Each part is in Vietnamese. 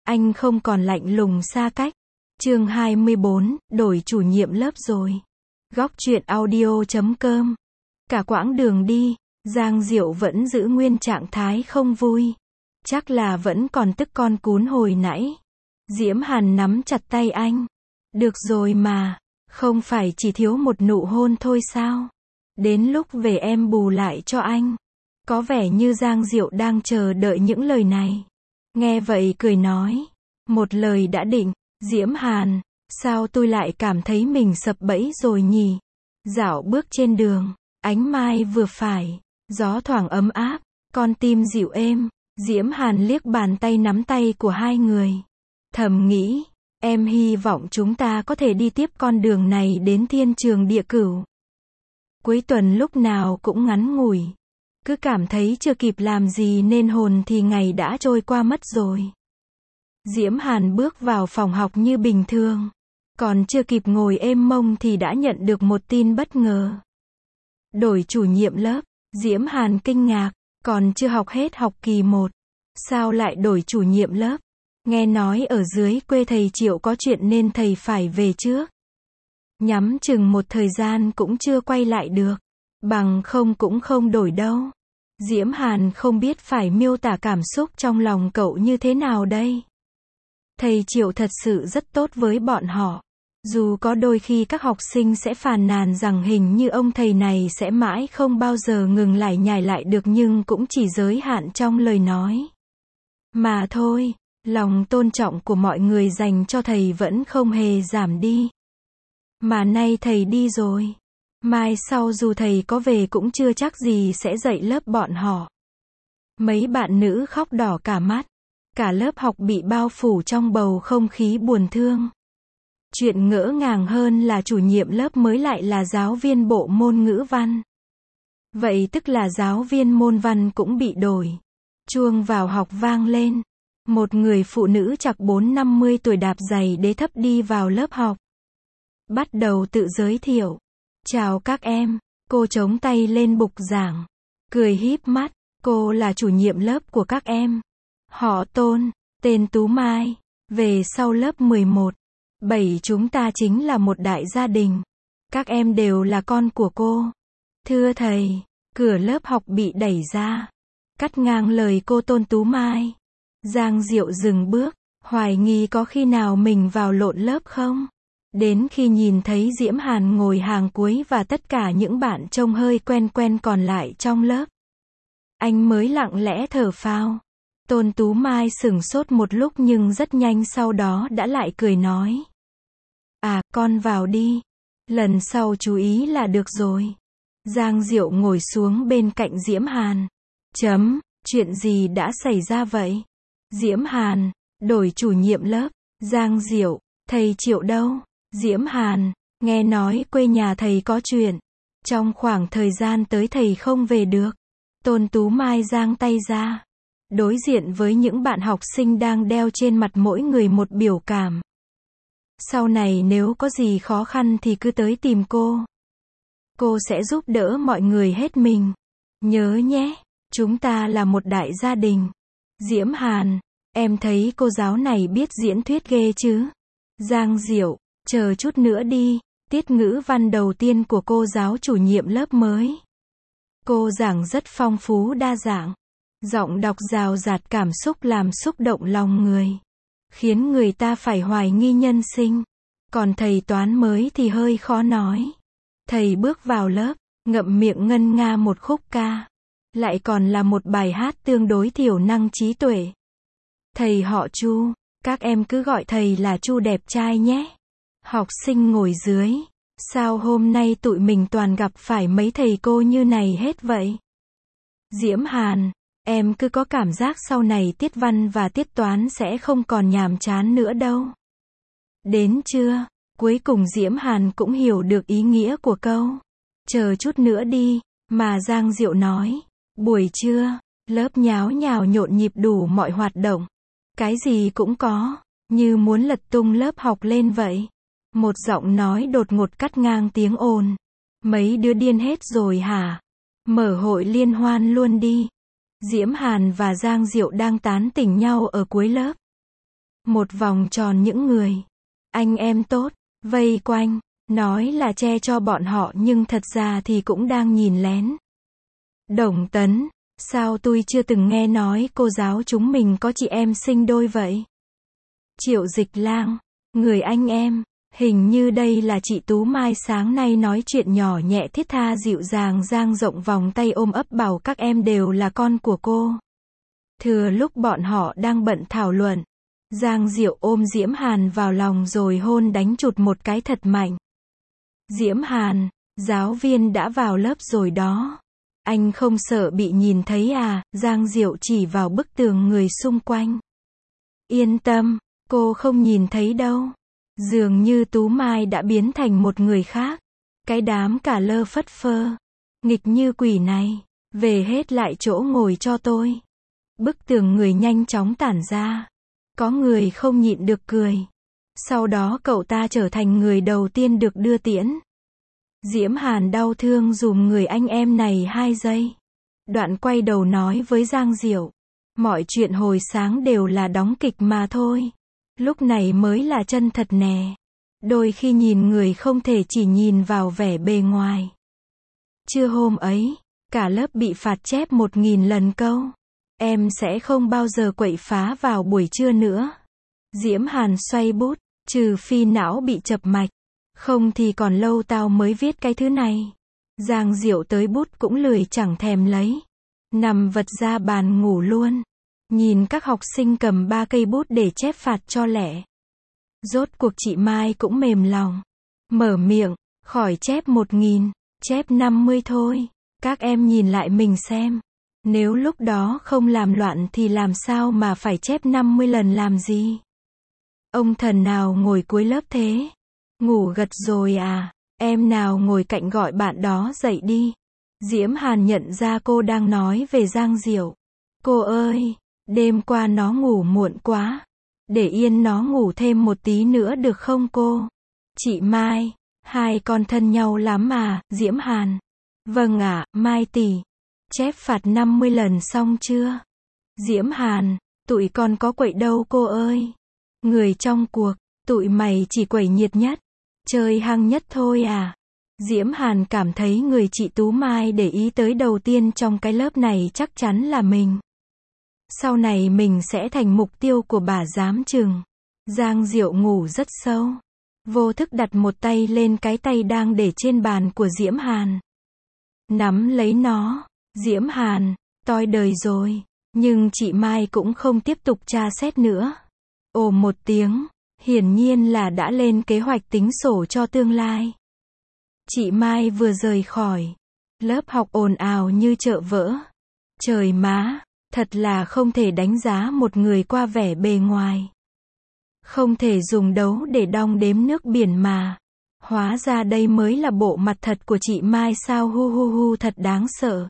anh không còn lạnh lùng xa cách. Chương 24, đổi chủ nhiệm lớp rồi. Góc truyện audio.com. Cả quãng đường đi, Giang Diệu vẫn giữ nguyên trạng thái không vui. Chắc là vẫn còn tức con cún hồi nãy. Diễm Hàn nắm chặt tay anh. Được rồi mà, không phải chỉ thiếu một nụ hôn thôi sao? Đến lúc về em bù lại cho anh. Có vẻ như Giang Diệu đang chờ đợi những lời này. Nghe vậy cười nói. Một lời đã định. Diễm Hàn, sao tôi lại cảm thấy mình sập bẫy rồi nhỉ? Dạo bước trên đường, ánh mai vừa phải, gió thoảng ấm áp, con tim dịu êm. Diễm Hàn liếc bàn tay nắm tay của hai người. Thầm nghĩ, em hy vọng chúng ta có thể đi tiếp con đường này đến thiên trường địa cửu. Cuối tuần lúc nào cũng ngắn ngủi. Cứ cảm thấy chưa kịp làm gì nên hồn thì ngày đã trôi qua mất rồi. Diễm Hàn bước vào phòng học như bình thường. Còn chưa kịp ngồi êm mông thì đã nhận được một tin bất ngờ. Đổi chủ nhiệm lớp. Diễm Hàn kinh ngạc. Còn chưa học hết học kỳ 1. Sao lại đổi chủ nhiệm lớp? Nghe nói ở dưới quê thầy Triệu có chuyện nên thầy phải về trước. Nhắm chừng một thời gian cũng chưa quay lại được. Bằng không cũng không đổi đâu. Diễm Hàn không biết phải miêu tả cảm xúc trong lòng cậu như thế nào đây. Thầy Triệu thật sự rất tốt với bọn họ. Dù có đôi khi các học sinh sẽ phàn nàn rằng hình như ông thầy này sẽ mãi không bao giờ ngừng lải nhải lại được nhưng cũng chỉ giới hạn trong lời nói. Mà thôi, lòng tôn trọng của mọi người dành cho thầy vẫn không hề giảm đi. Mà nay thầy đi rồi. Mai sau dù thầy có về cũng chưa chắc gì sẽ dạy lớp bọn họ. Mấy bạn nữ khóc đỏ cả mắt. Cả lớp học bị bao phủ trong bầu không khí buồn thương. Chuyện ngỡ ngàng hơn là chủ nhiệm lớp mới lại là giáo viên bộ môn ngữ văn. Vậy tức là giáo viên môn văn cũng bị đổi. Chuông vào học vang lên. Một người phụ nữ chạc 40-50 tuổi đạp giày đế thấp đi vào lớp học. Bắt đầu tự giới thiệu. Chào các em, cô chống tay lên bục giảng. Cười híp mắt, cô là chủ nhiệm lớp của các em. Họ Tôn, tên Tú Mai, về sau lớp 11. 7 chúng ta chính là một đại gia đình. Các em đều là con của cô. Thưa thầy, cửa lớp học bị đẩy ra. Cắt ngang lời cô Tôn Tú Mai. Giang Diệu dừng bước, hoài nghi có khi nào mình vào lộn lớp không? Đến khi nhìn thấy Diễm Hàn ngồi hàng cuối và tất cả những bạn trông hơi quen quen còn lại trong lớp. Anh mới lặng lẽ thở phào. Tôn Tú Mai sửng sốt một lúc nhưng rất nhanh sau đó đã lại cười nói. À, con vào đi. Lần sau chú ý là được rồi. Giang Diệu ngồi xuống bên cạnh Diễm Hàn. Chuyện gì đã xảy ra vậy? Diễm Hàn, đổi chủ nhiệm lớp. Giang Diệu, thầy Triệu đâu? Diễm Hàn, nghe nói quê nhà thầy có chuyện. Trong khoảng thời gian tới thầy không về được. Tôn Tú Mai giang tay ra. Đối diện với những bạn học sinh đang đeo trên mặt mỗi người một biểu cảm. Sau này nếu có gì khó khăn thì cứ tới tìm cô. Cô sẽ giúp đỡ mọi người hết mình. Nhớ nhé, chúng ta là một đại gia đình. Diễm Hàn, em thấy cô giáo này biết diễn thuyết ghê chứ. Giang Diệu, chờ chút nữa đi, tiết ngữ văn đầu tiên của cô giáo chủ nhiệm lớp mới. Cô giảng rất phong phú đa dạng. Giọng đọc rào rạt cảm xúc làm xúc động lòng người. Khiến người ta phải hoài nghi nhân sinh. Còn thầy toán mới thì hơi khó nói. Thầy bước vào lớp, ngậm miệng ngân nga một khúc ca. Lại còn là một bài hát tương đối thiểu năng trí tuệ. Thầy họ Chu, các em cứ gọi thầy là Chu đẹp trai nhé. Học sinh ngồi dưới. Sao hôm nay tụi mình toàn gặp phải mấy thầy cô như này hết vậy? Diễm Hàn, em cứ có cảm giác sau này tiết văn và tiết toán sẽ không còn nhàm chán nữa đâu. Đến trưa, cuối cùng Diễm Hàn cũng hiểu được ý nghĩa của câu. Chờ chút nữa đi, mà Giang Diệu nói. Buổi trưa, lớp nháo nhào nhộn nhịp đủ mọi hoạt động. Cái gì cũng có, như muốn lật tung lớp học lên vậy. Một giọng nói đột ngột cắt ngang tiếng ồn. Mấy đứa điên hết rồi hả? Mở hội liên hoan luôn đi. Diễm Hàn và Giang Diệu đang tán tỉnh nhau ở cuối lớp. Một vòng tròn những người, anh em tốt, vây quanh, nói là che cho bọn họ nhưng thật ra thì cũng đang nhìn lén. Đồng Tấn, sao tôi chưa từng nghe nói cô giáo chúng mình có chị em sinh đôi vậy? Triệu Dịch Lang, người anh em, hình như đây là chị Tú Mai sáng nay nói chuyện nhỏ nhẹ thiết tha dịu dàng dang rộng vòng tay ôm ấp bảo các em đều là con của cô. Thừa lúc bọn họ đang bận thảo luận, Giang Diệu ôm Diễm Hàn vào lòng rồi hôn đánh chụt một cái thật mạnh. Diễm Hàn, giáo viên đã vào lớp rồi đó. Anh không sợ bị nhìn thấy à? Giang Diệu chỉ vào bức tường người xung quanh. Yên tâm, cô không nhìn thấy đâu. Dường như Tú Mai đã biến thành một người khác. Cái đám cả lơ phất phơ, nghịch như quỷ này, về hết lại chỗ ngồi cho tôi. Bức tường người nhanh chóng tản ra. Có người không nhịn được cười. Sau đó cậu ta trở thành người đầu tiên được đưa tiễn. Diễm Hàn đau thương dùm người anh em này 2 giây. Đoạn quay đầu nói với Giang Diệu. Mọi chuyện hồi sáng đều là đóng kịch mà thôi. Lúc này mới là chân thật nè. Đôi khi nhìn người không thể chỉ nhìn vào vẻ bề ngoài. Trưa hôm ấy, cả lớp bị phạt chép 1000 lần câu. Em sẽ không bao giờ quậy phá vào buổi trưa nữa. Diễm Hàn xoay bút, trừ phi não bị chập mạch. Không thì còn lâu tao mới viết cái thứ này. Giang Diệu tới bút cũng lười chẳng thèm lấy. Nằm vật ra bàn ngủ luôn. Nhìn các học sinh cầm 3 cây bút để chép phạt cho lẹ. Rốt cuộc chị Mai cũng mềm lòng. Mở miệng, khỏi chép 1000, chép 50 thôi. Các em nhìn lại mình xem. Nếu lúc đó không làm loạn thì làm sao mà phải chép 50 lần làm gì? Ông thần nào ngồi cuối lớp thế? Ngủ gật rồi à? Em nào ngồi cạnh gọi bạn đó dậy đi. Diễm Hàn nhận ra cô đang nói về Giang Diệu. Cô ơi, đêm qua nó ngủ muộn quá. Để yên nó ngủ thêm một tí nữa được không cô? Chị Mai, hai con thân nhau lắm mà. Diễm Hàn. Vâng ạ, Mai tỷ. Chép phạt 50 lần xong chưa? Diễm Hàn, tụi con có quậy đâu cô ơi. Người trong cuộc, tụi mày chỉ quậy nhiệt nhất. Chơi hăng nhất thôi à. Diễm Hàn cảm thấy người chị Tú Mai để ý tới đầu tiên trong cái lớp này chắc chắn là mình. Sau này mình sẽ thành mục tiêu của bà giám chừng. Giang Diệu ngủ rất sâu. Vô thức đặt một tay lên cái tay đang để trên bàn của Diễm Hàn. Nắm lấy nó. Diễm Hàn, toi đời rồi. Nhưng chị Mai cũng không tiếp tục tra xét nữa. Ồ một tiếng, hiển nhiên là đã lên kế hoạch tính sổ cho tương lai. Chị Mai vừa rời khỏi. Lớp học ồn ào như chợ vỡ. Trời má, thật là không thể đánh giá một người qua vẻ bề ngoài. Không thể dùng đấu để đong đếm nước biển mà. Hóa ra đây mới là bộ mặt thật của chị Mai sao hu hu hu thật đáng sợ.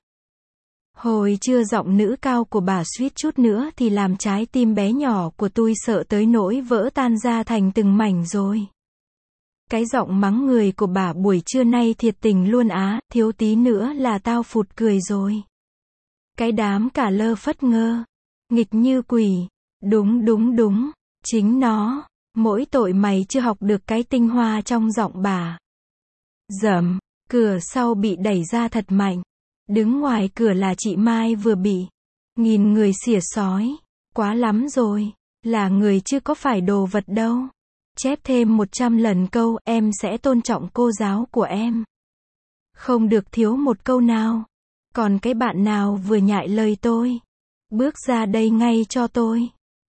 Hồi trưa giọng nữ cao của bà suýt chút nữa thì làm trái tim bé nhỏ của tôi sợ tới nỗi vỡ tan ra thành từng mảnh rồi. Cái giọng mắng người của bà buổi trưa nay thiệt tình luôn á, thiếu tí nữa là tao phụt cười rồi. Cái đám cả lơ phất ngơ, nghịch như quỷ, đúng, chính nó, mỗi tội mày chưa học được cái tinh hoa trong giọng bà. Dầm, cửa sau bị đẩy ra thật mạnh. Đứng ngoài cửa là chị Mai vừa bị. Nghìn người xỉa xói. Quá lắm rồi. Là người chứ có phải đồ vật đâu. Chép thêm 100 lần câu em sẽ tôn trọng cô giáo của em. Không được thiếu một câu nào. Còn cái bạn nào vừa nhại lời tôi. Bước ra đây ngay cho tôi.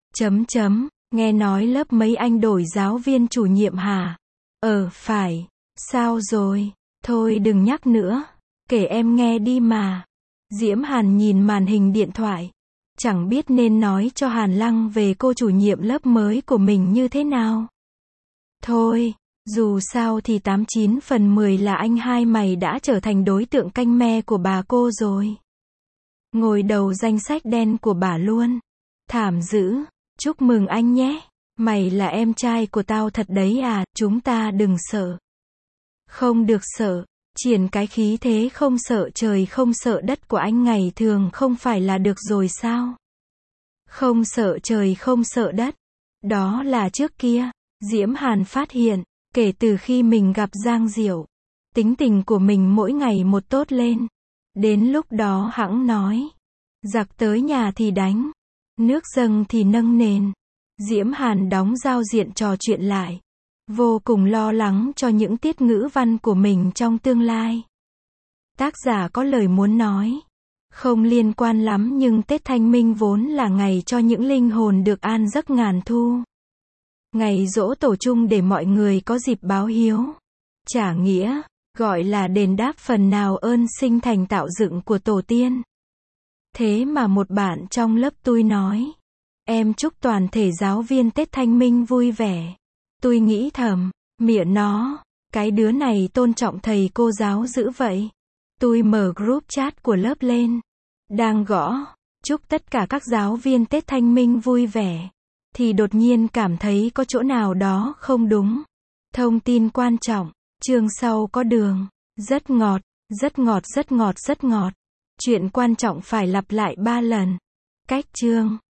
Nghe nói lớp mấy anh đổi giáo viên chủ nhiệm hả? Phải. Sao rồi? Thôi đừng nhắc nữa. Kể em nghe đi mà. Diễm Hàn nhìn màn hình điện thoại. Chẳng biết nên nói cho Hàn Lăng về cô chủ nhiệm lớp mới của mình như thế nào. Thôi, dù sao thì 89 phần 10 là anh hai mày đã trở thành đối tượng canh me của bà cô rồi. Ngồi đầu danh sách đen của bà luôn. Thảm dữ. Chúc mừng anh nhé. Mày là em trai của tao thật đấy à, chúng ta đừng sợ. Không được sợ. Triển cái khí thế không sợ trời không sợ đất của anh ngày thường không phải là được rồi sao? Không sợ trời không sợ đất. Đó là trước kia, Diễm Hàn phát hiện, kể từ khi mình gặp Giang Diệu, tính tình của mình mỗi ngày một tốt lên. Đến lúc đó hẵng nói, giặc tới nhà thì đánh, nước dâng thì nâng nền. Diễm Hàn đóng giao diện trò chuyện lại, vô cùng lo lắng cho những tiết ngữ văn của mình trong tương lai. Tác giả có lời muốn nói, không liên quan lắm nhưng Tết Thanh Minh vốn là ngày cho những linh hồn được an giấc ngàn thu. Ngày giỗ tổ chung để mọi người có dịp báo hiếu, trả nghĩa, gọi là đền đáp phần nào ơn sinh thành tạo dựng của tổ tiên. Thế mà một bạn trong lớp tôi nói, em chúc toàn thể giáo viên Tết Thanh Minh vui vẻ. Tôi nghĩ thầm, mẹ nó, cái đứa này tôn trọng thầy cô giáo dữ vậy. Tôi mở group chat của lớp lên, đang gõ, chúc tất cả các giáo viên Tết Thanh Minh vui vẻ, thì đột nhiên cảm thấy có chỗ nào đó không đúng. Thông tin quan trọng, chương sau có đường, rất ngọt, rất ngọt rất ngọt rất ngọt. Chuyện quan trọng phải lặp lại 3 lần. Cách chương